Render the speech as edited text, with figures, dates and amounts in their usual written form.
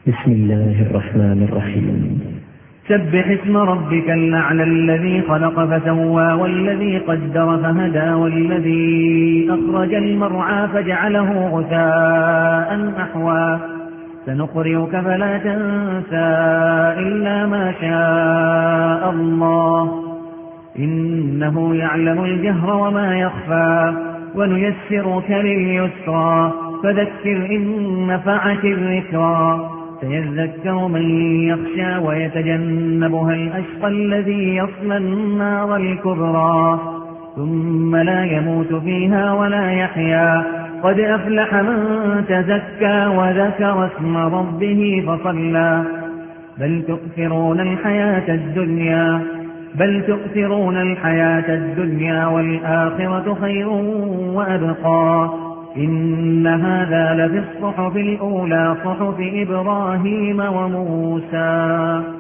بسم الله الرحمن الرحيم. سبح اسم ربك الأعلى الذي خلق فسوى والذي قدر فهدى والذي أخرج المرعى فجعله غثاء أحوى سنقرئك فلا تنسى إلا ما شاء الله إنه يعلم الجهر وما يخفى ونيسرك لليسرى فذكر إن نفعت الذكرى سيذكر من يخشى ويتجنبها الأشقى الذي يصلى النار الكبرى ثم لا يموت فيها ولا يحيا قد أفلح من تزكى وذكر اسم ربه فصلى بل تؤثرون الحياة الدنيا والآخرة خير وأبقى إن هذا لفي الصحف الأولى صحف إبراهيم وموسى.